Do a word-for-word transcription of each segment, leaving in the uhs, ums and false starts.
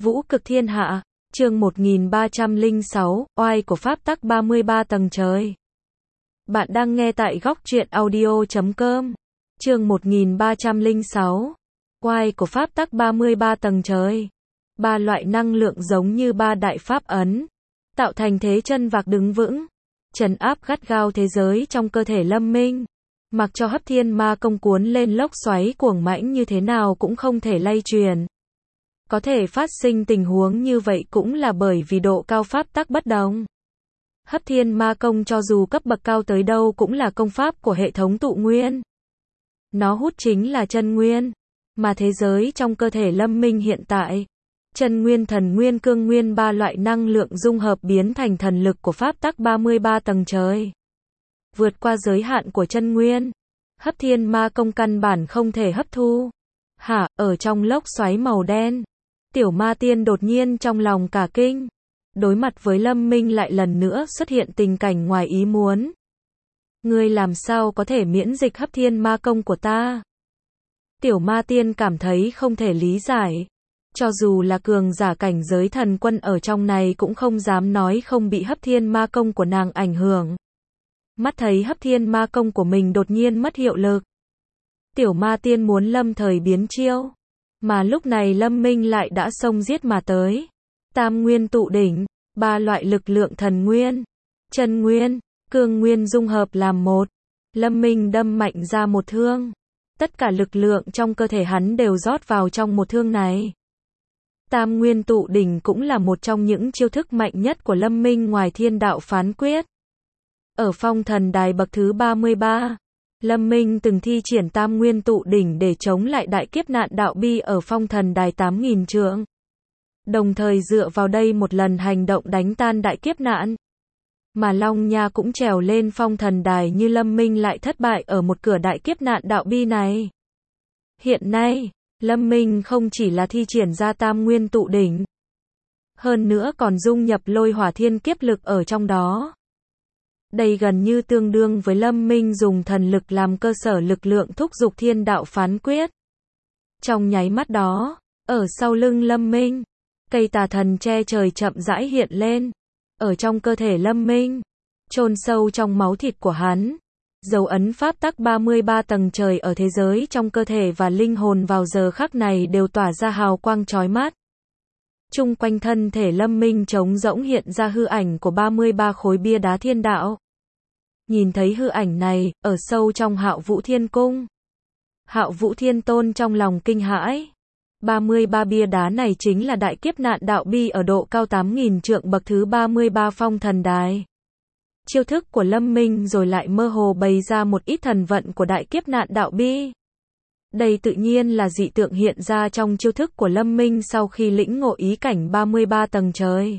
Vũ cực thiên hạ, chương một nghìn ba trăm lẻ sáu, oai của pháp tắc ba mươi ba tầng trời. Bạn đang nghe tại góc truyện audio chấm com. Chương một nghìn ba trăm lẻ sáu, oai của pháp tắc ba mươi ba tầng trời. Ba loại năng lượng giống như ba đại pháp ấn, tạo thành thế chân vạc đứng vững, trấn áp gắt gao thế giới trong cơ thể Lâm Minh. Mặc cho Hấp Thiên Ma Công cuốn lên lốc xoáy cuồng mãnh như thế nào cũng không thể lay truyền. Có thể phát sinh tình huống như vậy cũng là bởi vì độ cao pháp tắc bất đồng. Hấp Thiên Ma Công cho dù cấp bậc cao tới đâu cũng là công pháp của hệ thống tụ nguyên. Nó hút chính là chân nguyên, mà thế giới trong cơ thể Lâm Minh hiện tại, chân nguyên, thần nguyên, cương nguyên ba loại năng lượng dung hợp biến thành thần lực của pháp tắc ba mươi ba tầng trời. Vượt qua giới hạn của chân nguyên, Hấp Thiên Ma Công căn bản không thể hấp thu. Hả, ở trong lốc xoáy màu đen, Tiểu Ma Tiên đột nhiên trong lòng cả kinh. Đối mặt với Lâm Minh lại lần nữa xuất hiện tình cảnh ngoài ý muốn. Ngươi làm sao có thể miễn dịch Hấp Thiên Ma Công của ta? Tiểu Ma Tiên cảm thấy không thể lý giải. Cho dù là cường giả cảnh giới thần quân ở trong này cũng không dám nói không bị Hấp Thiên Ma Công của nàng ảnh hưởng. Mắt thấy Hấp Thiên Ma Công của mình đột nhiên mất hiệu lực, Tiểu Ma Tiên muốn lâm thời biến chiêu, mà lúc này Lâm Minh lại đã xông giết mà tới. Tam nguyên tụ đỉnh, ba loại lực lượng thần nguyên, chân nguyên, cương nguyên dung hợp làm một. Lâm Minh đâm mạnh ra một thương. Tất cả lực lượng trong cơ thể hắn đều rót vào trong một thương này. Tam nguyên tụ đỉnh cũng là một trong những chiêu thức mạnh nhất của Lâm Minh ngoài thiên đạo phán quyết. Ở phong thần đài bậc thứ ba mươi ba, Lâm Minh từng thi triển tam nguyên tụ đỉnh để chống lại đại kiếp nạn đạo bi ở phong thần đài tám nghìn trượng. Đồng thời dựa vào đây một lần hành động đánh tan đại kiếp nạn. Mà Long Nha cũng trèo lên phong thần đài như Lâm Minh lại thất bại ở một cửa đại kiếp nạn đạo bi này. Hiện nay, Lâm Minh không chỉ là thi triển ra tam nguyên tụ đỉnh, hơn nữa còn dung nhập lôi hỏa thiên kiếp lực ở trong đó. Đây gần như tương đương với Lâm Minh dùng thần lực làm cơ sở lực lượng thúc giục thiên đạo phán quyết. Trong nháy mắt đó, ở sau lưng Lâm Minh, cây tà thần che trời chậm rãi hiện lên. Ở trong cơ thể Lâm Minh, chôn sâu trong máu thịt của hắn, dấu ấn pháp tắc ba mươi ba tầng trời ở thế giới trong cơ thể và linh hồn vào giờ khắc này đều tỏa ra hào quang chói mắt. Chung quanh thân thể Lâm Minh trống rỗng hiện ra hư ảnh của ba mươi ba khối bia đá thiên đạo. Nhìn thấy hư ảnh này, ở sâu trong Hạo Vũ Thiên Cung, Hạo Vũ Thiên Tôn trong lòng kinh hãi. ba mươi ba bia đá này chính là đại kiếp nạn đạo bi ở độ cao tám nghìn trượng bậc thứ ba mươi ba phong thần đài. Chiêu thức của Lâm Minh rồi lại mơ hồ bày ra một ít thần vận của đại kiếp nạn đạo bi. Đây tự nhiên là dị tượng hiện ra trong chiêu thức của Lâm Minh sau khi lĩnh ngộ ý cảnh ba mươi ba tầng trời.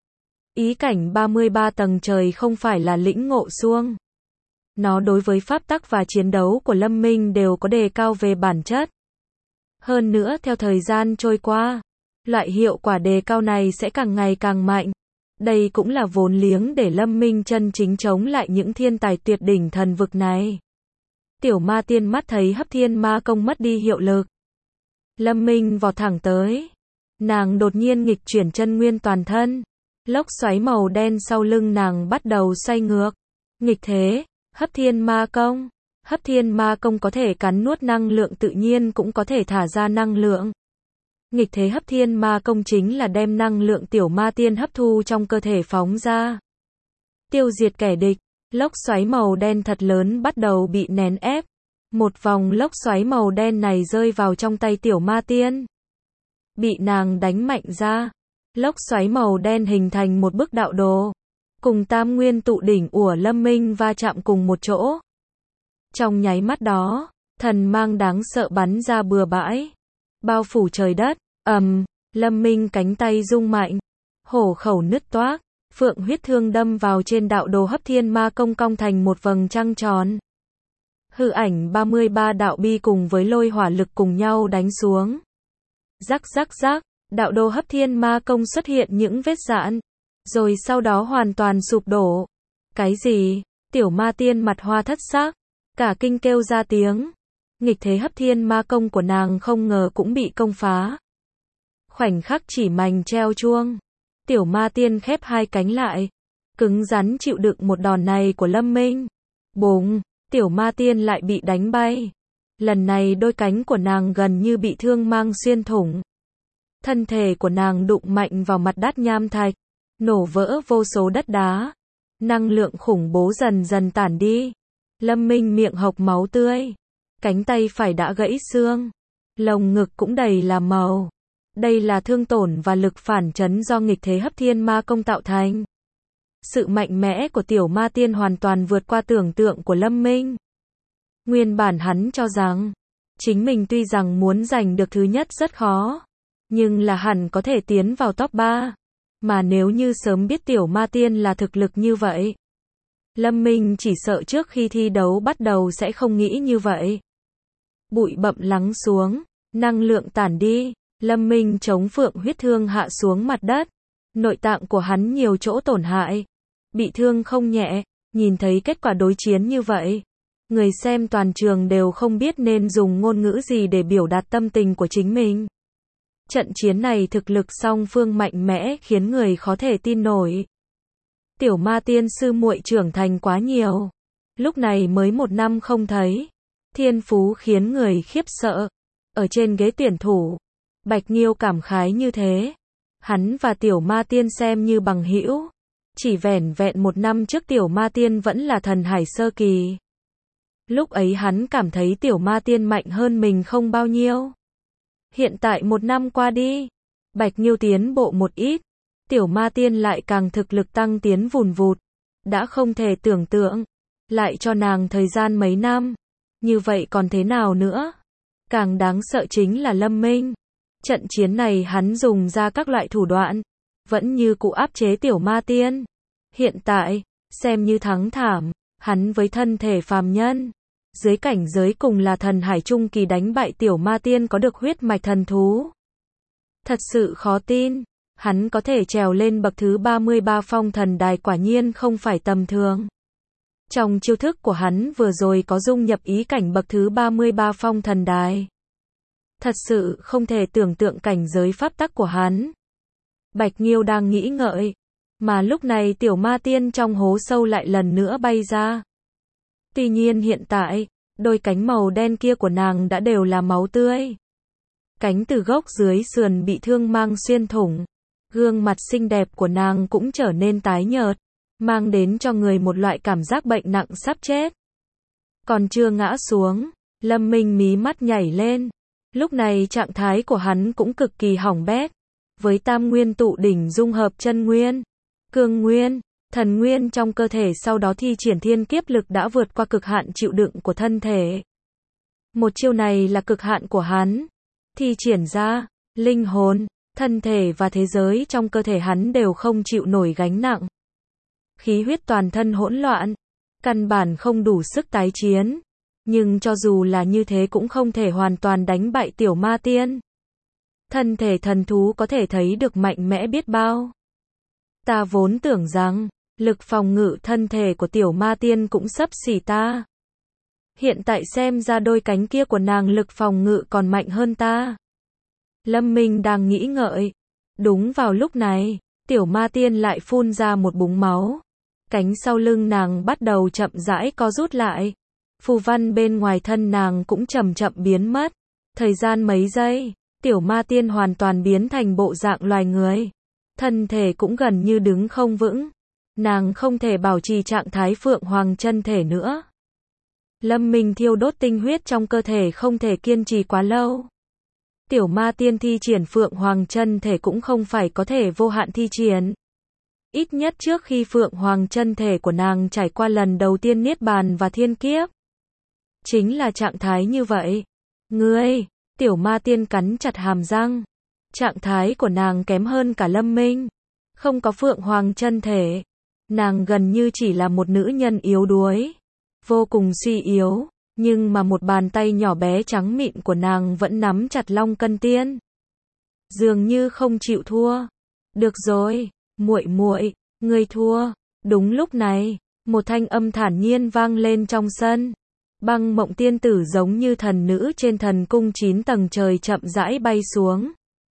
Ý cảnh ba mươi ba tầng trời không phải là lĩnh ngộ suông. Nó đối với pháp tắc và chiến đấu của Lâm Minh đều có đề cao về bản chất. Hơn nữa theo thời gian trôi qua, loại hiệu quả đề cao này sẽ càng ngày càng mạnh. Đây cũng là vốn liếng để Lâm Minh chân chính chống lại những thiên tài tuyệt đỉnh thần vực này. Tiểu Ma Tiên mắt thấy Hấp Thiên Ma Công mất đi hiệu lực, Lâm Minh vọt thẳng tới. Nàng đột nhiên nghịch chuyển chân nguyên toàn thân. Lốc xoáy màu đen sau lưng nàng bắt đầu xoay ngược. Nghịch thế, Hấp Thiên Ma Công. Hấp Thiên Ma Công có thể cắn nuốt năng lượng tự nhiên cũng có thể thả ra năng lượng. Nghịch thế Hấp Thiên Ma Công chính là đem năng lượng Tiểu Ma Tiên hấp thu trong cơ thể phóng ra. Tiêu diệt kẻ địch, lốc xoáy màu đen thật lớn bắt đầu bị nén ép. Một vòng lốc xoáy màu đen này rơi vào trong tay Tiểu Ma Tiên. Bị nàng đánh mạnh ra, lốc xoáy màu đen hình thành một bức đạo đồ. Cùng tam nguyên tụ đỉnh của Lâm Minh va chạm cùng một chỗ. Trong nháy mắt đó, thần mang đáng sợ bắn ra bừa bãi, bao phủ trời đất. Ầm, um, Lâm Minh cánh tay rung mạnh, hổ khẩu nứt toác, phượng huyết thương đâm vào trên đạo đồ Hấp Thiên Ma Công cong thành một vầng trăng tròn. Hư ảnh ba mươi ba đạo bi cùng với lôi hỏa lực cùng nhau đánh xuống. Rắc rắc rắc, đạo đồ Hấp Thiên Ma Công xuất hiện những vết rạn, rồi sau đó hoàn toàn sụp đổ. Cái gì? Tiểu Ma Tiên mặt hoa thất sắc, cả kinh kêu ra tiếng. Nghịch thế Hấp Thiên Ma Công của nàng không ngờ cũng bị công phá. Khoảnh khắc chỉ mành treo chuông, tiểu ma tiên khép hai cánh lại, cứng rắn chịu đựng một đòn này của Lâm Minh. Bùng, tiểu ma tiên lại bị đánh bay. Lần này đôi cánh của nàng gần như bị thương mang xuyên thủng. Thân thể của nàng đụng mạnh vào mặt đất nham thạch, nổ vỡ vô số đất đá. Năng lượng khủng bố dần dần tản đi. Lâm Minh miệng hộc máu tươi. Cánh tay phải đã gãy xương. Lồng ngực cũng đầy là màu. Đây là thương tổn và lực phản chấn do nghịch thế hấp thiên ma công tạo thành. Sự mạnh mẽ của tiểu ma tiên hoàn toàn vượt qua tưởng tượng của Lâm Minh. Nguyên bản hắn cho rằng, chính mình tuy rằng muốn giành được thứ nhất rất khó, nhưng là hẳn có thể tiến vào top ba. Mà nếu như sớm biết tiểu ma tiên là thực lực như vậy, Lâm Minh chỉ sợ trước khi thi đấu bắt đầu sẽ không nghĩ như vậy. Bụi bặm lắng xuống, năng lượng tản đi, Lâm Minh chống phượng huyết thương hạ xuống mặt đất. Nội tạng của hắn nhiều chỗ tổn hại, bị thương không nhẹ. Nhìn thấy kết quả đối chiến như vậy, người xem toàn trường đều không biết nên dùng ngôn ngữ gì để biểu đạt tâm tình của chính mình. Trận chiến này thực lực song phương mạnh mẽ khiến người khó thể tin nổi. Tiểu ma tiên sư muội trưởng thành quá nhiều. Lúc này mới một năm không thấy. Thiên phú khiến người khiếp sợ. Ở trên ghế tuyển thủ, Bạch Nghiêu cảm khái như thế. Hắn và tiểu ma tiên xem như bằng hữu. Chỉ vẻn vẹn một năm trước tiểu ma tiên vẫn là thần hải sơ kỳ. Lúc ấy hắn cảm thấy tiểu ma tiên mạnh hơn mình không bao nhiêu. Hiện tại một năm qua đi, Bạch Nghiêu tiến bộ một ít, tiểu ma tiên lại càng thực lực tăng tiến vùn vụt. Đã không thể tưởng tượng, lại cho nàng thời gian mấy năm. Như vậy còn thế nào nữa? Càng đáng sợ chính là Lâm Minh. Trận chiến này hắn dùng ra các loại thủ đoạn, vẫn như cụ áp chế tiểu ma tiên. Hiện tại, xem như thắng thảm, hắn với thân thể phàm nhân, dưới cảnh giới cùng là thần hải trung kỳ đánh bại tiểu ma tiên có được huyết mạch thần thú. Thật sự khó tin, hắn có thể trèo lên bậc thứ ba mươi ba phong thần đài quả nhiên không phải tầm thường. Trong chiêu thức của hắn vừa rồi có dung nhập ý cảnh bậc thứ ba mươi ba phong thần đài. Thật sự không thể tưởng tượng cảnh giới pháp tắc của hắn. Bạch Nghiêu đang nghĩ ngợi, mà lúc này tiểu ma tiên trong hố sâu lại lần nữa bay ra. Tuy nhiên hiện tại, đôi cánh màu đen kia của nàng đã đều là máu tươi. Cánh từ gốc dưới sườn bị thương mang xuyên thủng. Gương mặt xinh đẹp của nàng cũng trở nên tái nhợt, mang đến cho người một loại cảm giác bệnh nặng sắp chết. Còn chưa ngã xuống, Lâm Minh mí mắt nhảy lên. Lúc này trạng thái của hắn cũng cực kỳ hỏng bét. Với tam nguyên tụ đỉnh dung hợp chân nguyên, cương nguyên, thần nguyên trong cơ thể, sau đó thi triển thiên kiếp lực đã vượt qua cực hạn chịu đựng của thân thể. Một chiêu này là cực hạn của hắn. Thi triển ra, linh hồn, thân thể và thế giới trong cơ thể hắn đều không chịu nổi gánh nặng. Khí huyết toàn thân hỗn loạn, căn bản không đủ sức tái chiến. Nhưng cho dù là như thế cũng không thể hoàn toàn đánh bại tiểu ma tiên. Thân thể thần thú có thể thấy được mạnh mẽ biết bao. Ta vốn tưởng rằng, lực phòng ngự thân thể của tiểu ma tiên cũng xấp xỉ ta. Hiện tại xem ra đôi cánh kia của nàng lực phòng ngự còn mạnh hơn ta. Lâm Minh đang nghĩ ngợi. Đúng vào lúc này, tiểu ma tiên lại phun ra một búng máu. Cánh sau lưng nàng bắt đầu chậm rãi co rút lại. Phù văn bên ngoài thân nàng cũng chậm chậm biến mất. Thời gian mấy giây, tiểu ma tiên hoàn toàn biến thành bộ dạng loài người. Thân thể cũng gần như đứng không vững. Nàng không thể bảo trì trạng thái phượng hoàng chân thể nữa. Lâm Minh thiêu đốt tinh huyết trong cơ thể không thể kiên trì quá lâu. Tiểu ma tiên thi triển phượng hoàng chân thể cũng không phải có thể vô hạn thi triển. Ít nhất trước khi phượng hoàng chân thể của nàng trải qua lần đầu tiên niết bàn và thiên kiếp. Chính là trạng thái như vậy. Ngươi, tiểu ma tiên cắn chặt hàm răng. Trạng thái của nàng kém hơn cả Lâm Minh. Không có phượng hoàng chân thể. Nàng gần như chỉ là một nữ nhân yếu đuối. Vô cùng suy yếu. Nhưng mà một bàn tay nhỏ bé trắng mịn của nàng vẫn nắm chặt long cân tiên. Dường như không chịu thua. Được rồi, muội muội, ngươi thua. Đúng lúc này, một thanh âm thản nhiên vang lên trong sân. Băng Mộng tiên tử giống như thần nữ trên thần cung chín tầng trời chậm rãi bay xuống.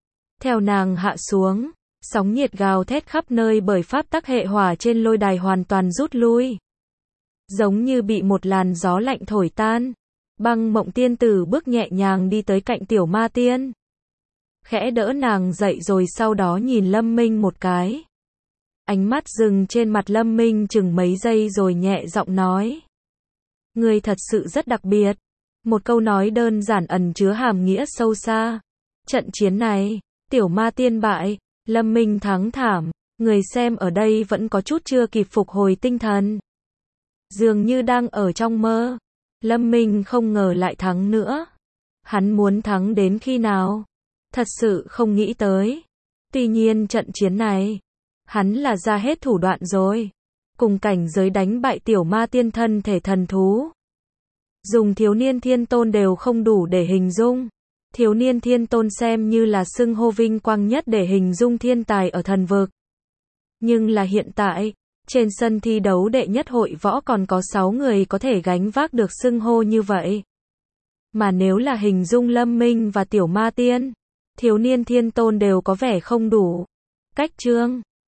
Theo nàng hạ xuống, sóng nhiệt gào thét khắp nơi bởi pháp tắc hệ hỏa trên lôi đài hoàn toàn rút lui. Giống như bị một làn gió lạnh thổi tan. Băng Mộng tiên tử bước nhẹ nhàng đi tới cạnh Tiểu Ma Tiên. Khẽ đỡ nàng dậy rồi sau đó nhìn Lâm Minh một cái. Ánh mắt dừng trên mặt Lâm Minh chừng mấy giây rồi nhẹ giọng nói. Ngươi thật sự rất đặc biệt. Một câu nói đơn giản ẩn chứa hàm nghĩa sâu xa. Trận chiến này, Tiểu Ma Tiên bại, Lâm Minh thắng thảm, người xem ở đây vẫn có chút chưa kịp phục hồi tinh thần. Dường như đang ở trong mơ. Lâm Minh không ngờ lại thắng nữa. Hắn muốn thắng đến khi nào? Thật sự không nghĩ tới. Tuy nhiên trận chiến này, hắn là ra hết thủ đoạn rồi. Cùng cảnh giới đánh bại Tiểu Ma Tiên thân thể thần thú. Dùng thiếu niên thiên tôn đều không đủ để hình dung. Thiếu niên thiên tôn xem như là xưng hô vinh quang nhất để hình dung thiên tài ở thần vực. Nhưng là hiện tại, trên sân thi đấu đệ nhất hội võ còn có sáu người có thể gánh vác được xưng hô như vậy. Mà nếu là hình dung Lâm Minh và Tiểu Ma Tiên, thiếu niên thiên tôn đều có vẻ không đủ. Cách chương